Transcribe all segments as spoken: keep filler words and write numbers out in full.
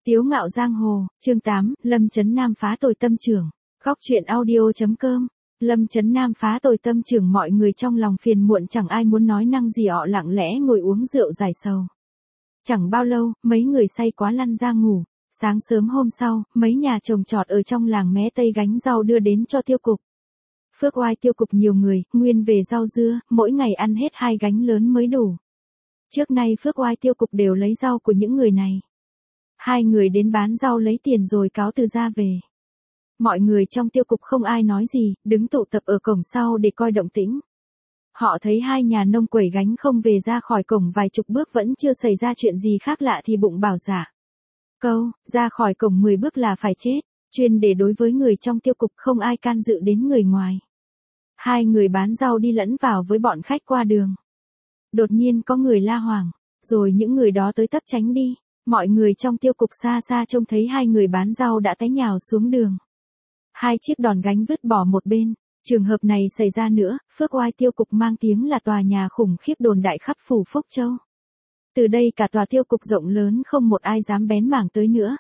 Tiếu ngạo giang hồ, chương tám, Lâm Chấn Nam phá tồi tâm trưởng. Góc truyện audio.com. Lâm Chấn Nam phá tồi tâm trưởng, mọi người trong lòng phiền muộn chẳng ai muốn nói năng gì, họ lặng lẽ ngồi uống rượu giải sầu. Chẳng bao lâu, mấy người say quá lăn ra ngủ. Sáng sớm hôm sau, mấy nhà trồng trọt ở trong làng mé tây gánh rau đưa đến cho tiêu cục. Phước Oai tiêu cục nhiều người, nguyên về rau dưa, mỗi ngày ăn hết hai gánh lớn mới đủ. Trước nay Phước Oai tiêu cục đều lấy rau của những người này. Hai người đến bán rau lấy tiền rồi cáo từ ra về. Mọi người trong tiêu cục không ai nói gì, đứng tụ tập ở cổng sau để coi động tĩnh. Họ thấy hai nhà nông quẩy gánh không về ra khỏi cổng vài chục bước vẫn chưa xảy ra chuyện gì khác lạ thì bụng bảo dạ. Câu, ra khỏi cổng mười bước là phải chết, chuyên để đối với người trong tiêu cục, không ai can dự đến người ngoài. Hai người bán rau đi lẫn vào với bọn khách qua đường. Đột nhiên có người la hoảng, rồi những người đó tới tấp tránh đi. Mọi người trong tiêu cục xa xa trông thấy hai người bán rau đã té nhào xuống đường. Hai chiếc đòn gánh vứt bỏ một bên. Trường hợp này xảy ra nữa, Phước Oai tiêu cục mang tiếng là tòa nhà khủng khiếp đồn đại khắp phủ Phúc Châu. Từ đây cả tòa tiêu cục rộng lớn không một ai dám bén mảng tới nữa.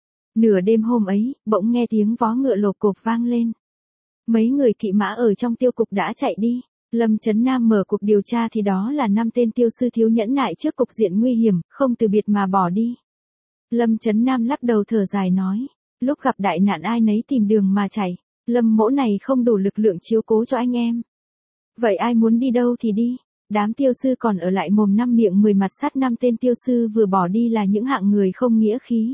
Nửa đêm hôm ấy, bỗng nghe tiếng vó ngựa lộp cộp vang lên. Mấy người kỵ mã ở trong tiêu cục đã chạy đi. Lâm Chấn Nam mở cuộc điều tra thì đó là năm tên tiêu sư thiếu nhẫn nại trước cục diện nguy hiểm, không từ biệt mà bỏ đi. Lâm Chấn Nam lắc đầu thở dài nói, lúc gặp đại nạn ai nấy tìm đường mà chạy, Lâm mỗ này không đủ lực lượng chiếu cố cho anh em. Vậy ai muốn đi đâu thì đi, đám tiêu sư còn ở lại mồm năm miệng mười mặt sắt. Năm tên tiêu sư vừa bỏ đi là những hạng người không nghĩa khí.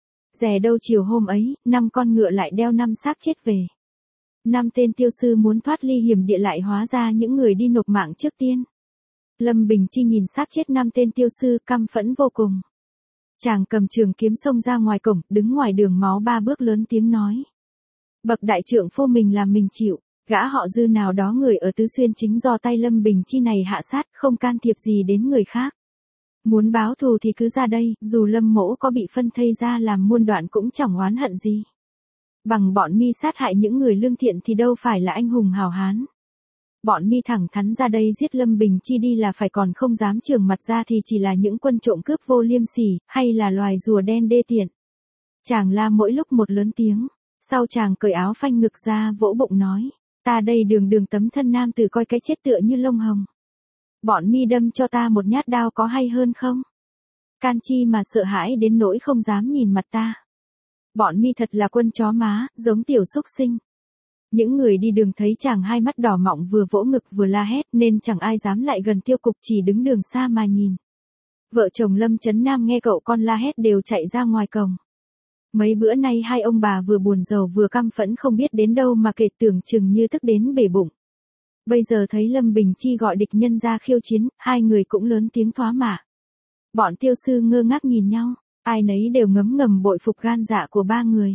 Dè đâu chiều hôm ấy, năm con ngựa lại đeo năm xác chết về. Năm tên tiêu sư muốn thoát ly hiểm địa lại hóa ra những người đi nộp mạng trước tiên. Lâm Bình Chi nhìn xác chết năm tên tiêu sư căm phẫn vô cùng. Chàng cầm trường kiếm xông ra ngoài cổng, đứng ngoài đường máu ba bước lớn tiếng nói. Bậc đại trượng phu mình làm mình chịu, gã họ Dư nào đó người ở Tứ Xuyên chính do tay Lâm Bình Chi này hạ sát, không can thiệp gì đến người khác. Muốn báo thù thì cứ ra đây, dù Lâm mỗ có bị phân thây ra làm muôn đoạn cũng chẳng oán hận gì. Bằng bọn mi sát hại những người lương thiện thì đâu phải là anh hùng hào hán. Bọn mi thẳng thắn ra đây giết Lâm Bình Chi đi là phải, còn không dám trường mặt ra thì chỉ là những quân trộm cướp vô liêm sỉ, hay là loài rùa đen đê tiện. Chàng la mỗi lúc một lớn tiếng, sau chàng cởi áo phanh ngực ra vỗ bụng nói, ta đây đường đường tấm thân nam tử coi cái chết tựa như lông hồng. Bọn mi đâm cho ta một nhát đao có hay hơn không? Can chi mà sợ hãi đến nỗi không dám nhìn mặt ta. Bọn mi thật là quân chó má, giống tiểu súc sinh. Những người đi đường thấy chàng hai mắt đỏ mọng vừa vỗ ngực vừa la hét nên chẳng ai dám lại gần tiêu cục, chỉ đứng đường xa mà nhìn. Vợ chồng Lâm Chấn Nam nghe cậu con la hét đều chạy ra ngoài cổng. Mấy bữa nay hai ông bà vừa buồn rầu vừa căm phẫn không biết đến đâu mà kể, tưởng chừng như tức đến bể bụng. Bây giờ thấy Lâm Bình Chi gọi địch nhân ra khiêu chiến, hai người cũng lớn tiếng thoá mạ. Bọn tiêu sư ngơ ngác nhìn nhau. Ai nấy đều ngấm ngầm bội phục gan dạ của ba người.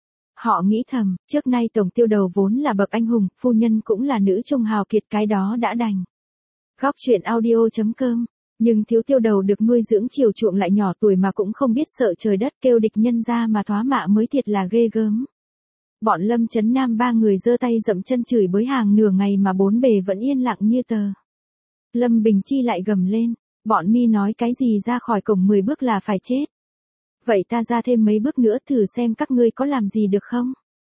Họ nghĩ thầm, trước nay tổng tiêu đầu vốn là bậc anh hùng, phu nhân cũng là nữ trung hào kiệt, cái đó đã đành. Góc truyện audio.com. Nhưng thiếu tiêu đầu được nuôi dưỡng chiều chuộng lại nhỏ tuổi mà cũng không biết sợ trời đất, kêu địch nhân ra mà thoá mạ mới thiệt là ghê gớm. Bọn Lâm Chấn Nam ba người giơ tay dậm chân chửi bới hàng nửa ngày mà bốn bề vẫn yên lặng như tờ. Lâm Bình Chi lại gầm lên, bọn mi nói cái gì ra khỏi cổng mười bước là phải chết. Vậy ta ra thêm mấy bước nữa thử xem các ngươi có làm gì được không?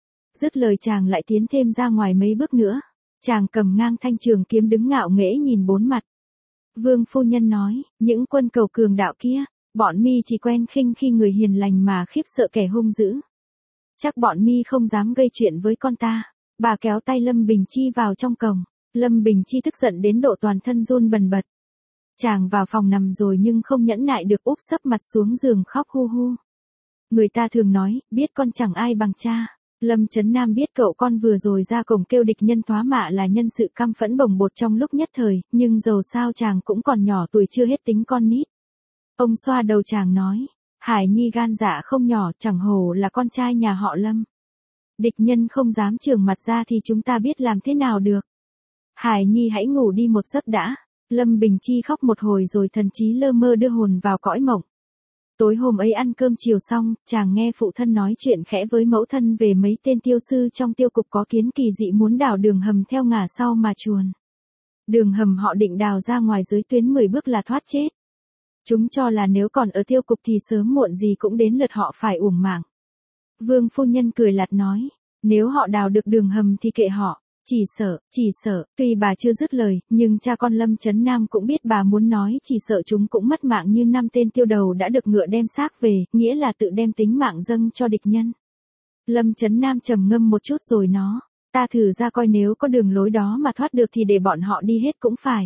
Dứt lời chàng lại tiến thêm ra ngoài mấy bước nữa. Chàng cầm ngang thanh trường kiếm đứng ngạo nghễ nhìn bốn mặt. Vương phu nhân nói, những quân cầu cường đạo kia, bọn mi chỉ quen khinh khi người hiền lành mà khiếp sợ kẻ hung dữ. Chắc bọn mi không dám gây chuyện với con ta. Bà kéo tay Lâm Bình Chi vào trong cổng. Lâm Bình Chi tức giận đến độ toàn thân run bần bật. Chàng vào phòng nằm rồi nhưng không nhẫn nại được, úp sấp mặt xuống giường khóc hu hu. Người ta thường nói, biết con chẳng ai bằng cha. Lâm Chấn Nam biết cậu con vừa rồi ra cổng kêu địch nhân thoá mạ là nhân sự căm phẫn bồng bột trong lúc nhất thời, nhưng dầu sao chàng cũng còn nhỏ tuổi chưa hết tính con nít. Ông xoa đầu chàng nói, Hải Nhi gan dạ không nhỏ, chẳng hổ là con trai nhà họ Lâm. Địch nhân không dám trường mặt ra thì chúng ta biết làm thế nào được. Hải Nhi hãy ngủ đi một giấc đã. Lâm Bình Chi khóc một hồi rồi thần trí lơ mơ đưa hồn vào cõi mộng. Tối hôm ấy ăn cơm chiều xong, chàng nghe phụ thân nói chuyện khẽ với mẫu thân về mấy tên tiêu sư trong tiêu cục có kiến kỳ dị muốn đào đường hầm theo ngả sau mà chuồn. Đường hầm họ định đào ra ngoài dưới tuyến mười bước là thoát chết. Chúng cho là nếu còn ở tiêu cục thì sớm muộn gì cũng đến lượt họ phải uổng mạng. Vương phu nhân cười lạt nói, nếu họ đào được đường hầm thì kệ họ, chỉ sợ, chỉ sợ, tuy bà chưa dứt lời, nhưng cha con Lâm Chấn Nam cũng biết bà muốn nói chỉ sợ chúng cũng mất mạng như năm tên tiêu đầu đã được ngựa đem xác về, nghĩa là tự đem tính mạng dâng cho địch nhân. Lâm Chấn Nam trầm ngâm một chút rồi nó, ta thử ra coi nếu có đường lối đó mà thoát được thì để bọn họ đi hết cũng phải.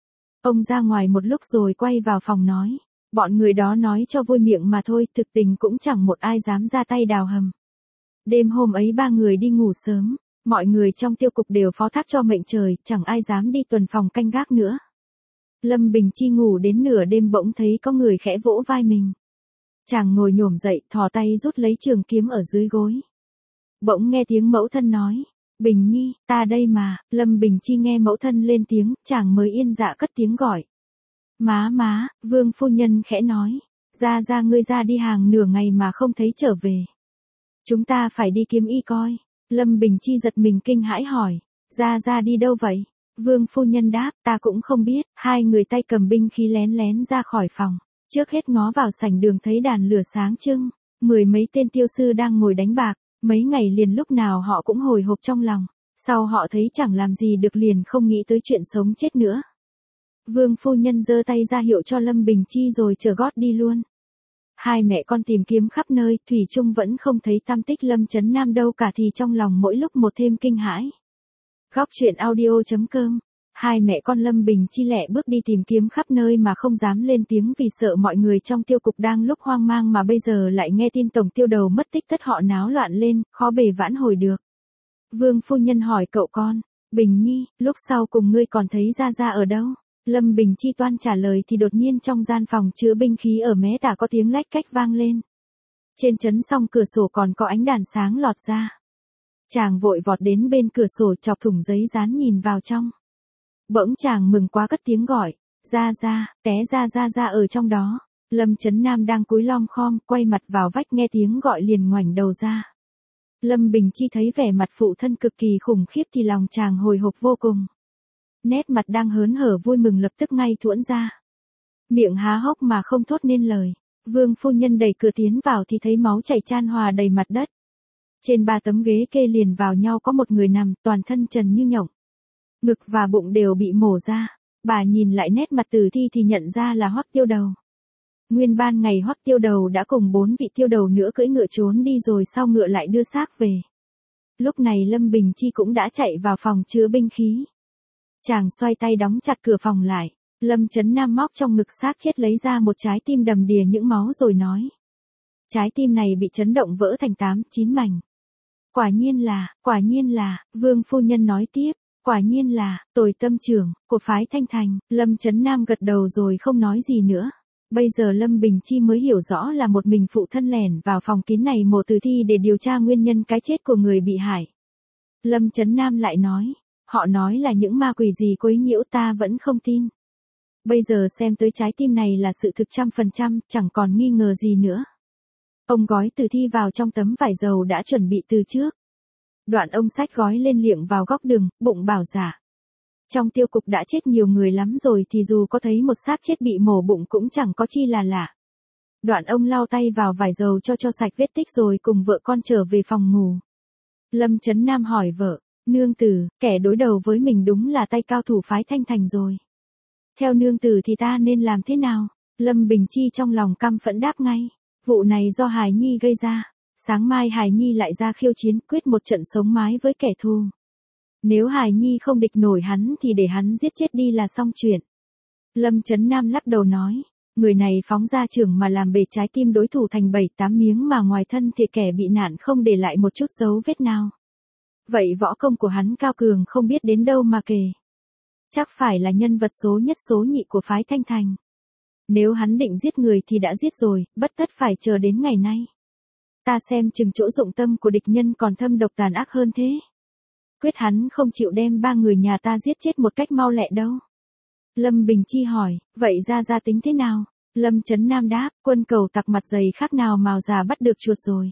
Ông ra ngoài một lúc rồi quay vào phòng nói, bọn người đó nói cho vui miệng mà thôi, thực tình cũng chẳng một ai dám ra tay đào hầm. Đêm hôm ấy ba người đi ngủ sớm, mọi người trong tiêu cục đều phó thác cho mệnh trời, chẳng ai dám đi tuần phòng canh gác nữa. Lâm Bình Chi ngủ đến nửa đêm bỗng thấy có người khẽ vỗ vai mình. Chàng ngồi nhổm dậy, thò tay rút lấy trường kiếm ở dưới gối. Bỗng nghe tiếng mẫu thân nói, Bình Nhi, ta đây mà. Lâm Bình Chi nghe mẫu thân lên tiếng, chàng mới yên dạ cất tiếng gọi. Má má, Vương phu nhân khẽ nói, ra ra ngươi ra đi hàng nửa ngày mà không thấy trở về. Chúng ta phải đi kiếm y coi. Lâm Bình Chi giật mình kinh hãi hỏi, ra ra đi đâu vậy? Vương phu nhân đáp, ta cũng không biết. Hai người tay cầm binh khí lén lén ra khỏi phòng, trước hết ngó vào sảnh đường thấy đàn lửa sáng trưng, mười mấy tên tiêu sư đang ngồi đánh bạc, mấy ngày liền lúc nào họ cũng hồi hộp trong lòng, sau họ thấy chẳng làm gì được liền không nghĩ tới chuyện sống chết nữa. Vương phu nhân giơ tay ra hiệu cho Lâm Bình Chi rồi chở gót đi luôn. Hai mẹ con tìm kiếm khắp nơi, thủy chung vẫn không thấy tăm tích Lâm Chấn Nam đâu cả thì trong lòng mỗi lúc một thêm kinh hãi. Góc truyện audio chấm com. Hai mẹ con Lâm Bình Chi lẹ bước đi tìm kiếm khắp nơi mà không dám lên tiếng vì sợ mọi người trong tiêu cục đang lúc hoang mang mà bây giờ lại nghe tin tổng tiêu đầu mất tích tất họ náo loạn lên, khó bề vãn hồi được. Vương phu nhân hỏi cậu con, Bình Nhi, lúc sau cùng ngươi còn thấy ra ra ở đâu? Lâm Bình Chi toan trả lời thì đột nhiên trong gian phòng chứa binh khí ở mé tả có tiếng lách cách vang lên. Trên chấn song cửa sổ còn có ánh đàn sáng lọt ra. Chàng vội vọt đến bên cửa sổ chọc thủng giấy dán nhìn vào trong. Bỗng chàng mừng quá cất tiếng gọi, ra ra, té ra ra ra ở trong đó. Lâm Chấn Nam đang cúi lom khom, quay mặt vào vách nghe tiếng gọi liền ngoảnh đầu ra. Lâm Bình Chi thấy vẻ mặt phụ thân cực kỳ khủng khiếp thì lòng chàng hồi hộp vô cùng. Nét mặt đang hớn hở vui mừng lập tức ngay thuẫn ra. Miệng há hốc mà không thốt nên lời. Vương phu nhân đẩy cửa tiến vào thì thấy máu chảy chan hòa đầy mặt đất. Trên ba tấm ghế kê liền vào nhau có một người nằm toàn thân trần như nhộng. Ngực và bụng đều bị mổ ra. Bà nhìn lại nét mặt tử thi thì nhận ra là Hoắc Tiêu Đầu. Nguyên ban ngày Hoắc Tiêu Đầu đã cùng bốn vị tiêu đầu nữa cưỡi ngựa trốn đi rồi sau ngựa lại đưa xác về. Lúc này Lâm Bình Chi cũng đã chạy vào phòng chứa binh khí. Chàng xoay tay đóng chặt cửa phòng lại. Lâm Chấn Nam móc trong ngực xác chết lấy ra một trái tim đầm đìa những máu rồi nói. Trái tim này bị chấn động vỡ thành tám, chín mảnh. Quả nhiên là, quả nhiên là, Vương phu nhân nói tiếp. Quả nhiên là, tồi tâm trưởng, của phái Thanh Thành. Lâm Chấn Nam gật đầu rồi không nói gì nữa. Bây giờ Lâm Bình Chi mới hiểu rõ là một mình phụ thân lẻn vào phòng kín này mổ tử thi để điều tra nguyên nhân cái chết của người bị hại. Lâm Chấn Nam lại nói. Họ nói là những ma quỷ gì quấy nhiễu ta vẫn không tin. Bây giờ xem tới trái tim này là sự thực trăm phần trăm, chẳng còn nghi ngờ gì nữa. Ông gói tử thi vào trong tấm vải dầu đã chuẩn bị từ trước. Đoạn ông xách gói lên liệng vào góc đường, bụng bảo dạ. Trong tiêu cục đã chết nhiều người lắm rồi thì dù có thấy một xác chết bị mổ bụng cũng chẳng có chi là lạ. Đoạn ông lau tay vào vải dầu cho cho sạch vết tích rồi cùng vợ con trở về phòng ngủ. Lâm Chấn Nam hỏi vợ. Nương tử, kẻ đối đầu với mình đúng là tay cao thủ phái Thanh Thành rồi. Theo nương tử thì ta nên làm thế nào? Lâm Bình Chi trong lòng căm phẫn đáp ngay. Vụ này do Hải Nhi gây ra. Sáng mai Hải Nhi lại ra khiêu chiến quyết một trận sống mái với kẻ thù. Nếu Hải Nhi không địch nổi hắn thì để hắn giết chết đi là xong chuyện. Lâm Chấn Nam lắc đầu nói. Người này phóng ra trường mà làm bể trái tim đối thủ thành bảy tám miếng mà ngoài thân thì kẻ bị nạn không để lại một chút dấu vết nào. Vậy võ công của hắn cao cường không biết đến đâu mà kể. Chắc phải là nhân vật số nhất số nhị của phái Thanh Thành. Nếu hắn định giết người thì đã giết rồi, bất tất phải chờ đến ngày nay. Ta xem chừng chỗ dụng tâm của địch nhân còn thâm độc tàn ác hơn thế. Quyết hắn không chịu đem ba người nhà ta giết chết một cách mau lẹ đâu. Lâm Bình Chi hỏi, vậy ra ra tính thế nào? Lâm Chấn Nam đáp, quân cầu tặc mặt dày khác nào mào già bắt được chuột rồi.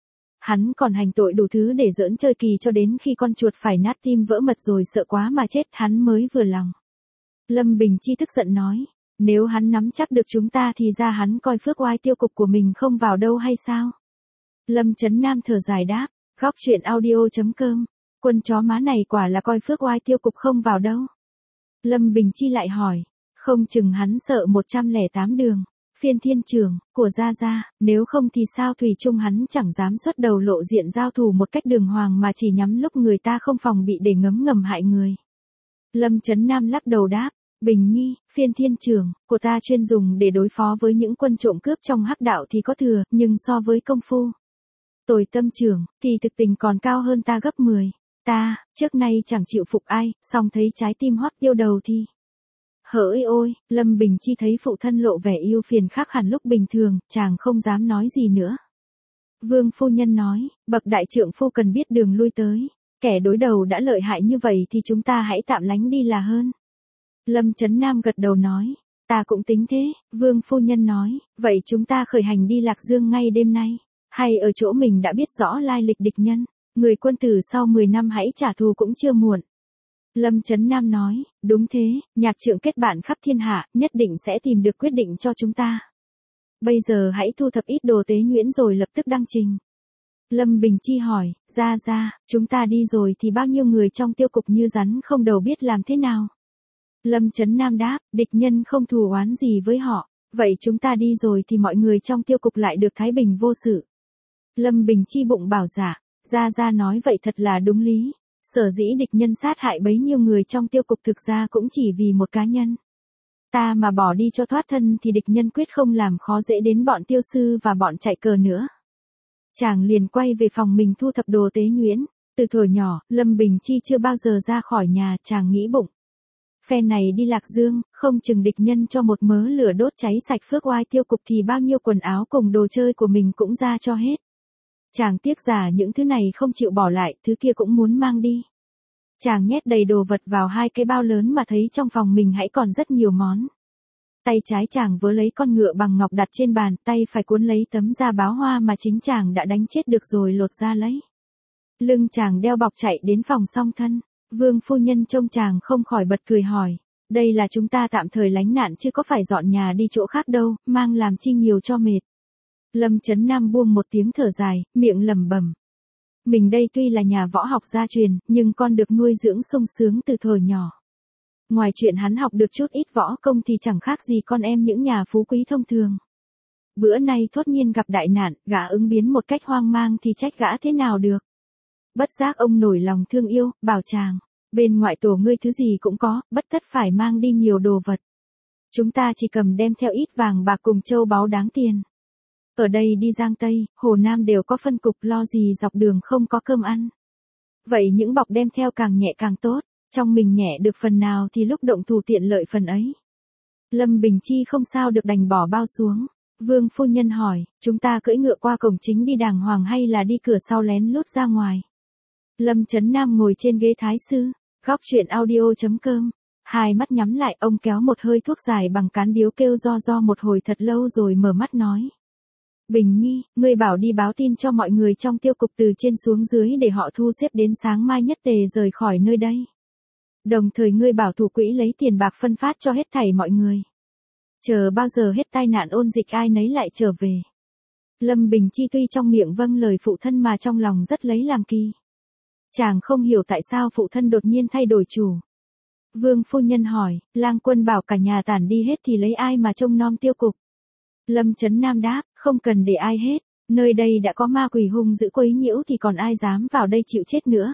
Hắn còn hành tội đủ thứ để giỡn chơi kỳ cho đến khi con chuột phải nát tim vỡ mật rồi sợ quá mà chết hắn mới vừa lòng. Lâm Bình Chi tức giận nói, Nếu hắn nắm chắc được chúng ta thì ra hắn coi phước oai tiêu cục của mình không vào đâu hay sao? Lâm Chấn Nam thở dài đáp, góc chuyện audio.com, quân chó má này quả là coi phước oai tiêu cục không vào đâu. Lâm Bình Chi lại hỏi, không chừng hắn sợ một trăm lẻ tám đường, phiên thiên trưởng, của Gia Gia, nếu không thì sao thủy chung hắn chẳng dám xuất đầu lộ diện giao thủ một cách đường hoàng mà chỉ nhắm lúc người ta không phòng bị để ngấm ngầm hại người. Lâm Chấn Nam lắc đầu đáp, Bình Nhi, phiên thiên trưởng, của ta chuyên dùng để đối phó với những quân trộm cướp trong hắc đạo thì có thừa, nhưng so với công phu Tồi Tâm trưởng, thì thực tình còn cao hơn ta gấp mười. Ta, trước nay chẳng chịu phục ai, song thấy trái tim hoắc yêu đầu thì. Hỡi ôi, Lâm Bình Chi thấy phụ thân lộ vẻ yêu phiền khác hẳn lúc bình thường, chàng không dám nói gì nữa. Vương phu nhân nói, bậc đại trượng phu cần biết đường lui tới, kẻ đối đầu đã lợi hại như vậy thì chúng ta hãy tạm lánh đi là hơn. Lâm Chấn Nam gật đầu nói, ta cũng tính thế. Vương phu nhân nói, vậy chúng ta khởi hành đi Lạc Dương ngay đêm nay, hay ở chỗ mình đã biết rõ lai lịch địch nhân, người quân tử sau mười năm hãy trả thù cũng chưa muộn. Lâm Chấn Nam nói, đúng thế, nhạc trượng kết bạn khắp thiên hạ, nhất định sẽ tìm được quyết định cho chúng ta. Bây giờ hãy thu thập ít đồ tế nhuyễn rồi lập tức đăng trình. Lâm Bình Chi hỏi, Gia Gia, chúng ta đi rồi thì bao nhiêu người trong tiêu cục như rắn không đầu biết làm thế nào? Lâm Chấn Nam đáp, địch nhân không thù oán gì với họ, vậy chúng ta đi rồi thì mọi người trong tiêu cục lại được thái bình vô sự. Lâm Bình Chi bụng bảo dạ, Gia Gia nói vậy thật là đúng lý. Sở dĩ địch nhân sát hại bấy nhiêu người trong tiêu cục thực ra cũng chỉ vì một cá nhân. Ta mà bỏ đi cho thoát thân thì địch nhân quyết không làm khó dễ đến bọn tiêu sư và bọn chạy cờ nữa. Chàng liền quay về phòng mình thu thập đồ tế nhuyễn. Từ thuở nhỏ, Lâm Bình Chi chưa bao giờ ra khỏi nhà, chàng nghĩ bụng. Phe này đi Lạc Dương, không chừng địch nhân cho một mớ lửa đốt cháy sạch phước oai tiêu cục thì bao nhiêu quần áo cùng đồ chơi của mình cũng ra cho hết. Chàng tiếc giả những thứ này không chịu bỏ lại, thứ kia cũng muốn mang đi. Chàng nhét đầy đồ vật vào hai cái bao lớn mà thấy trong phòng mình hãy còn rất nhiều món. Tay trái chàng vớ lấy con ngựa bằng ngọc đặt trên bàn, tay phải cuốn lấy tấm da báo hoa mà chính chàng đã đánh chết được rồi lột ra lấy. Lưng chàng đeo bọc chạy đến phòng song thân. Vương phu nhân trông chàng không khỏi bật cười hỏi, đây là chúng ta tạm thời lánh nạn chứ có phải dọn nhà đi chỗ khác đâu, mang làm chi nhiều cho mệt. Lâm Chấn Nam buông một tiếng thở dài, miệng lẩm bẩm. Mình đây tuy là nhà võ học gia truyền, nhưng con được nuôi dưỡng sung sướng từ thuở nhỏ. Ngoài chuyện hắn học được chút ít võ công thì chẳng khác gì con em những nhà phú quý thông thường. Bữa nay thốt nhiên gặp đại nạn, gã ứng biến một cách hoang mang thì trách gã thế nào được. Bất giác ông nổi lòng thương yêu, bảo chàng, bên ngoại tổ ngươi thứ gì cũng có, bất tất phải mang đi nhiều đồ vật. Chúng ta chỉ cầm đem theo ít vàng bạc cùng châu báu đáng tiền. Ở đây đi Giang Tây, Hồ Nam đều có phân cục, lo gì dọc đường không có cơm ăn. Vậy những bọc đem theo càng nhẹ càng tốt, trong mình nhẹ được phần nào thì lúc động thủ tiện lợi phần ấy. Lâm Bình Chi không sao được đành bỏ bao xuống. Vương phu nhân hỏi, chúng ta cưỡi ngựa qua cổng chính đi đàng hoàng hay là đi cửa sau lén lút ra ngoài? Lâm Chấn Nam ngồi trên ghế thái sư, góc chuyện audio.com, hai mắt nhắm lại, ông kéo một hơi thuốc dài bằng cán điếu kêu do do một hồi thật lâu rồi mở mắt nói. Bình Nhi, ngươi bảo đi báo tin cho mọi người trong tiêu cục từ trên xuống dưới để họ thu xếp đến sáng mai nhất tề rời khỏi nơi đây. Đồng thời ngươi bảo thủ quỹ lấy tiền bạc phân phát cho hết thảy mọi người. Chờ bao giờ hết tai nạn ôn dịch ai nấy lại trở về. Lâm Bình Chi tuy trong miệng vâng lời phụ thân mà trong lòng rất lấy làm kỳ. Chàng không hiểu tại sao phụ thân đột nhiên thay đổi chủ. Vương phu nhân hỏi, lang quân bảo cả nhà tản đi hết thì lấy ai mà trông nom tiêu cục? Lâm Chấn Nam đáp, không cần để ai hết, nơi đây đã có ma quỷ hung dữ quấy nhiễu thì còn ai dám vào đây chịu chết nữa.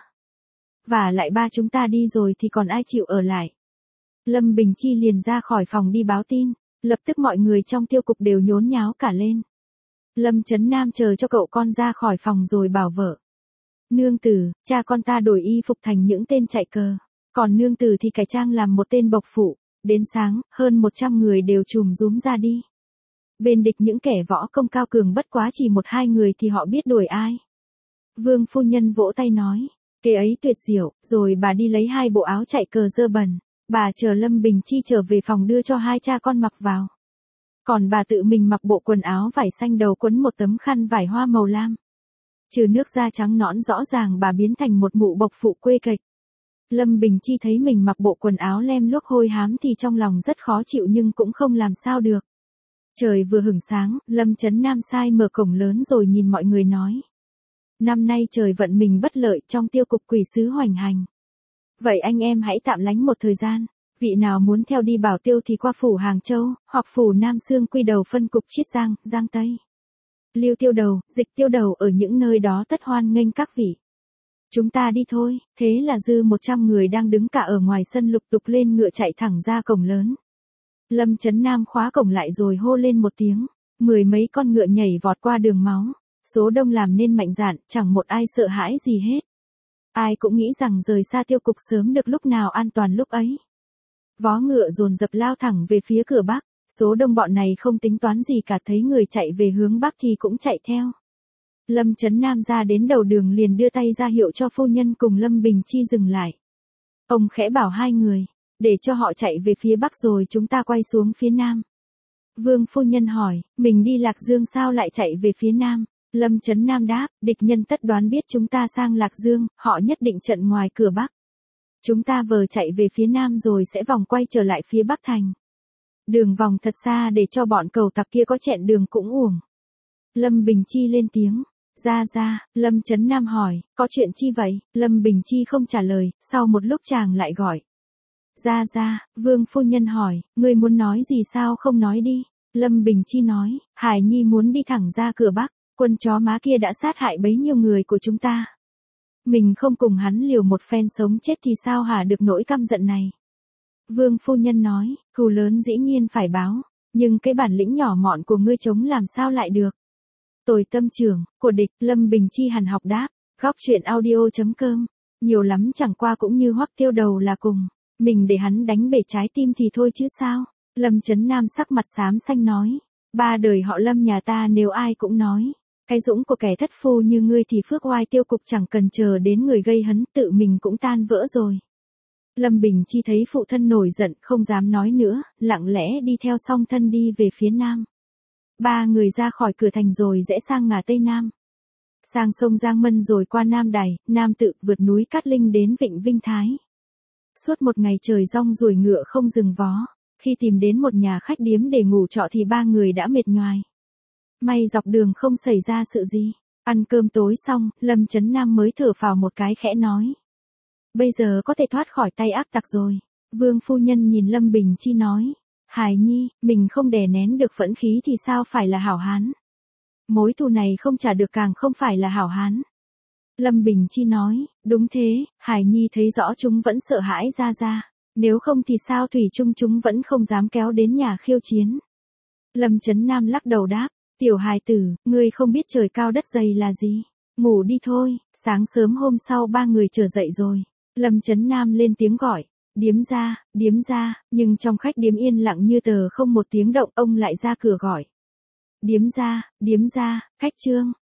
Và lại ba chúng ta đi rồi thì còn ai chịu ở lại. Lâm Bình Chi liền ra khỏi phòng đi báo tin, lập tức mọi người trong tiêu cục đều nhốn nháo cả lên. Lâm Chấn Nam chờ cho cậu con ra khỏi phòng rồi bảo vợ. Nương tử, cha con ta đổi y phục thành những tên chạy cờ, còn nương tử thì cải trang làm một tên bộc phụ. Đến sáng, hơn một trăm người đều trùm rúm ra đi. Bên địch những kẻ võ công cao cường bất quá chỉ một hai người thì họ biết đuổi ai. Vương phu nhân vỗ tay nói, kế ấy tuyệt diệu, rồi bà đi lấy hai bộ áo chạy cờ dơ bẩn, bà chờ Lâm Bình Chi trở về phòng đưa cho hai cha con mặc vào. Còn bà tự mình mặc bộ quần áo vải xanh, đầu quấn một tấm khăn vải hoa màu lam. Trừ nước da trắng nõn rõ ràng bà biến thành một mụ bộc phụ quê kệch. Lâm Bình Chi thấy mình mặc bộ quần áo lem luốc hôi hám thì trong lòng rất khó chịu nhưng cũng không làm sao được. Trời vừa hửng sáng, Lâm Chấn Nam sai mở cổng lớn rồi nhìn mọi người nói. Năm nay trời vận mình bất lợi trong tiêu cục quỷ sứ hoành hành. Vậy anh em hãy tạm lánh một thời gian. Vị nào muốn theo đi bảo tiêu thì qua phủ Hàng Châu, hoặc phủ Nam Sương quy đầu phân cục Chiết Giang, Giang Tây. Lưu tiêu đầu, dịch tiêu đầu ở những nơi đó tất hoan nghênh các vị. Chúng ta đi thôi, thế là dư một trăm người đang đứng cả ở ngoài sân lục tục lên ngựa chạy thẳng ra cổng lớn. Lâm Chấn Nam khóa cổng lại rồi hô lên một tiếng, mười mấy con ngựa nhảy vọt qua đường máu, số đông làm nên mạnh dạn, chẳng một ai sợ hãi gì hết. Ai cũng nghĩ rằng rời xa tiêu cục sớm được lúc nào an toàn lúc ấy. Vó ngựa dồn dập lao thẳng về phía cửa bắc, số đông bọn này không tính toán gì cả, thấy người chạy về hướng bắc thì cũng chạy theo. Lâm Chấn Nam ra đến đầu đường liền đưa tay ra hiệu cho phu nhân cùng Lâm Bình Chi dừng lại. Ông khẽ bảo hai người, để cho họ chạy về phía bắc rồi chúng ta quay xuống phía nam. Vương phu nhân hỏi, mình đi Lạc Dương sao lại chạy về phía nam? Lâm Chấn Nam đáp, địch nhân tất đoán biết chúng ta sang Lạc Dương, họ nhất định trận ngoài cửa bắc. Chúng ta vờ chạy về phía nam rồi sẽ vòng quay trở lại phía bắc thành. Đường vòng thật xa để cho bọn cầu tặc kia có chẹn đường cũng uổng. Lâm Bình Chi lên tiếng. Ra ra, Lâm Chấn Nam hỏi, có chuyện chi vậy? Lâm Bình Chi không trả lời, sau một lúc chàng lại gọi. Ra ra, Vương phu nhân hỏi, ngươi muốn nói gì sao không nói đi? Lâm Bình Chi nói, Hải Nhi muốn đi thẳng ra cửa bắc, quân chó má kia đã sát hại bấy nhiêu người của chúng ta. Mình không cùng hắn liều một phen sống chết thì sao hả được nỗi căm giận này? Vương phu nhân nói, thù lớn dĩ nhiên phải báo, nhưng cái bản lĩnh nhỏ mọn của ngươi chống làm sao lại được? Tồi tâm trưởng, của địch, Lâm Bình Chi hằn học đáp, góc chuyện audio.com, nhiều lắm chẳng qua cũng như Hoắc Tiêu Đầu là cùng, mình để hắn đánh bể trái tim thì thôi chứ sao? Lâm Chấn Nam sắc mặt xám xanh nói, ba đời họ Lâm nhà ta nếu ai cũng nói, cái dũng của kẻ thất phu như ngươi thì phước oai tiêu cục chẳng cần chờ đến người gây hấn tự mình cũng tan vỡ rồi. Lâm Bình Chi thấy phụ thân nổi giận không dám nói nữa, lặng lẽ đi theo song thân đi về phía nam. Ba người ra khỏi cửa thành rồi rẽ sang ngả tây nam. Sang sông Giang Mân rồi qua Nam Đài, Nam Tự, vượt núi Cát Linh đến Vịnh Vinh Thái. Suốt một ngày trời rong ruổi ngựa không dừng vó, khi tìm đến một nhà khách điếm để ngủ trọ thì ba người đã mệt nhoài. May dọc đường không xảy ra sự gì. Ăn cơm tối xong, Lâm Chấn Nam mới thở phào một cái khẽ nói. Bây giờ có thể thoát khỏi tay ác tặc rồi. Vương phu nhân nhìn Lâm Bình Chi nói. Hải Nhi, mình không đè nén được phẫn khí thì sao phải là hảo hán. Mối thù này không trả được càng không phải là hảo hán. Lâm Bình Chi nói, đúng thế, Hải Nhi thấy rõ chúng vẫn sợ hãi ra ra. Nếu không thì sao thủy chung chúng vẫn không dám kéo đến nhà khiêu chiến. Lâm Chấn Nam lắc đầu đáp, tiểu hài tử, ngươi không biết trời cao đất dày là gì. Ngủ đi thôi, sáng sớm hôm sau ba người trở dậy rồi. Lâm Chấn Nam lên tiếng gọi, điếm ra, điếm ra, nhưng trong khách điếm yên lặng như tờ không một tiếng động, ông lại ra cửa gọi. Điếm ra, điếm ra, khách Trương,